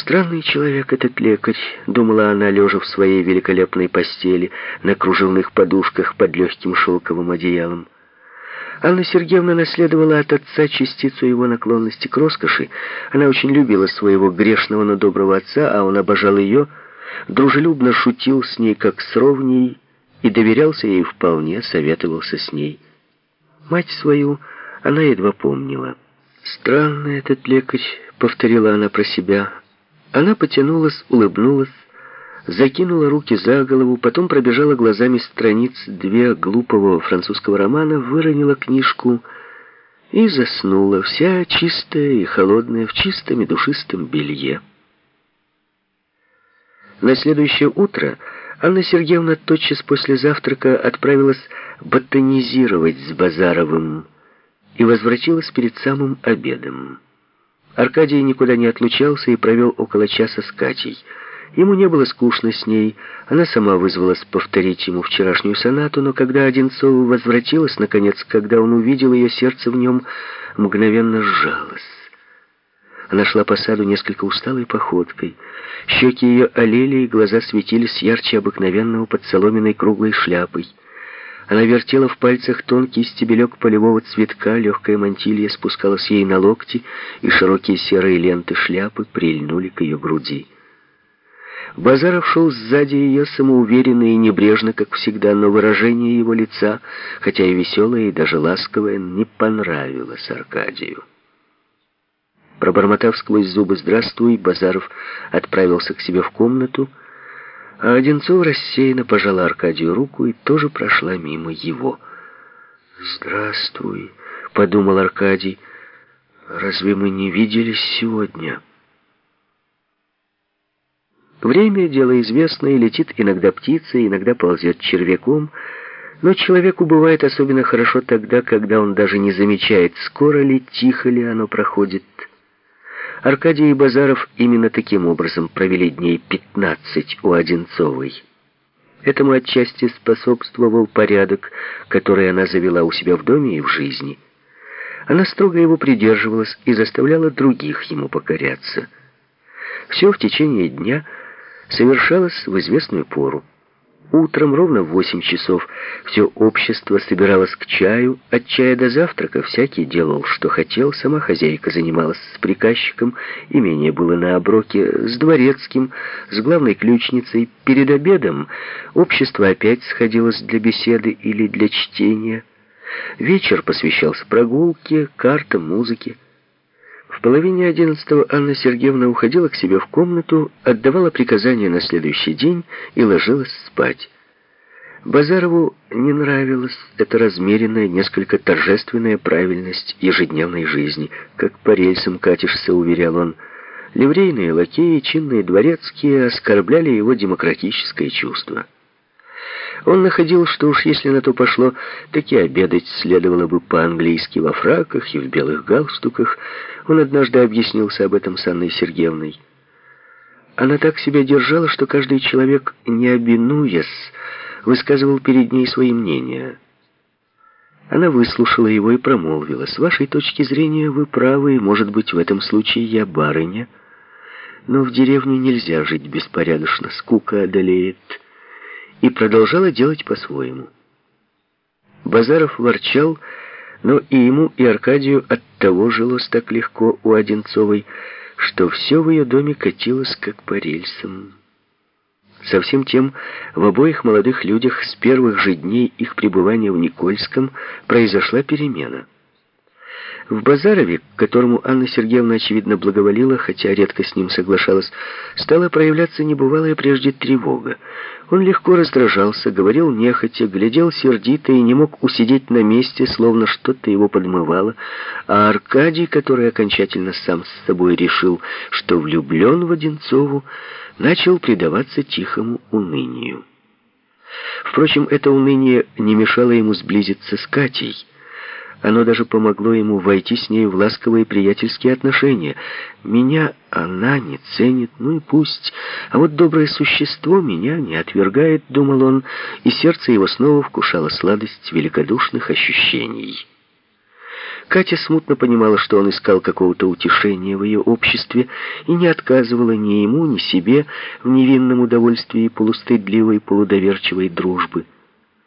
Странный человек этот лекарь, думала она, лежа в своей великолепной постели, на кружевных подушках под легким шелковым одеялом. Анна Сергеевна наследовала от отца частицу его наклонности к роскоши. Она очень любила своего грешного, но доброго отца, а он обожал ее, дружелюбно шутил с ней, как с ровней, и доверялся ей вполне, советовался с ней. Мать свою она едва помнила. «Странный этот лекарь», — повторила она про себя. Она потянулась, улыбнулась, закинула руки за голову, потом пробежала глазами страниц 2 глупого французского романа, выронила книжку и заснула, вся чистая и холодная, в чистом и душистом белье. На следующее утро Анна Сергеевна тотчас после завтрака отправилась ботанизировать с Базаровым и возвратилась перед самым обедом. Аркадий никуда не отлучался и провел около часа с Катей. Ему не было скучно с ней, она сама вызвалась повторить ему вчерашнюю сонату, но когда Одинцова возвратилась, наконец, когда он увидел ее, сердце в нем мгновенно сжалось. Она шла по саду несколько усталой походкой. Щеки ее олели, и глаза светились ярче обыкновенного под соломенной круглой шляпой. Она вертела в пальцах тонкий стебелек полевого цветка, легкая мантилья спускалась ей на локти, и широкие серые ленты шляпы прильнули к ее груди. Базаров шел сзади ее, самоуверенно и небрежно, как всегда, но выражение его лица, хотя и веселое, и даже ласковое, не понравилось Аркадию. Пробормотав сквозь зубы «Здравствуй», Базаров отправился к себе в комнату, а Одинцова рассеянно пожала Аркадию руку и тоже прошла мимо его. «Здравствуй», — подумал Аркадий, — «разве мы не виделись сегодня?» Время — дело известное, летит иногда птица, иногда ползет червяком, но человеку бывает особенно хорошо тогда, когда он даже не замечает, скоро ли, тихо ли оно проходит. Аркадий и Базаров именно таким образом провели дней 15 у Одинцовой. Этому отчасти способствовал порядок, который она завела у себя в доме и в жизни. Она строго его придерживалась и заставляла других ему покоряться. Все в течение дня совершалось в известную пору. Утром ровно в 8 часов все общество собиралось к чаю. От чая до завтрака всякий делал, что хотел. Сама хозяйка занималась с приказчиком, имение было на оброке, с дворецким, с главной ключницей. Перед обедом общество опять сходилось для беседы или для чтения. Вечер посвящался прогулке, картам, музыке. В половине 11 Анна Сергеевна уходила к себе в комнату, отдавала приказания на следующий день и ложилась спать. Базарову не нравилась эта размеренная, несколько торжественная правильность ежедневной жизни. «Как по рельсам катишься», — уверял он. Ливрейные лакеи, чинные дворецкие оскорбляли его демократическое чувство. Он находил, что уж если на то пошло, так и обедать следовало бы по-английски во фраках и в белых галстуках. Он однажды объяснился об этом с Анной Сергеевной. Она так себя держала, что каждый человек, не обинуясь, высказывал перед ней свои мнения. Она выслушала его и промолвила: «С вашей точки зрения вы правы, и, может быть, в этом случае я барыня, но в деревне нельзя жить беспорядочно, скука одолеет», и продолжала делать по-своему. Базаров ворчал, но и ему, и Аркадию оттого жилось так легко у Одинцовой, что все в ее доме катилось как по рельсам. Со всем тем, в обоих молодых людях с первых же дней их пребывания в Никольском произошла перемена. В Базарове, к которому Анна Сергеевна, очевидно, благоволила, хотя редко с ним соглашалась, стала проявляться небывалая прежде тревога. Он легко раздражался, говорил нехотя, глядел сердито и не мог усидеть на месте, словно что-то его подмывало, а Аркадий, который окончательно сам с собой решил, что влюблен в Одинцову, начал предаваться тихому унынию. Впрочем, это уныние не мешало ему сблизиться с Катей. Оно даже помогло ему войти с ней в ласковые приятельские отношения. «Меня она не ценит, ну и пусть. А вот доброе существо меня не отвергает», — думал он, и сердце его снова вкушало сладость великодушных ощущений. Катя смутно понимала, что он искал какого-то утешения в ее обществе и не отказывала ни ему, ни себе в невинном удовольствии полустыдливой, полудоверчивой дружбы.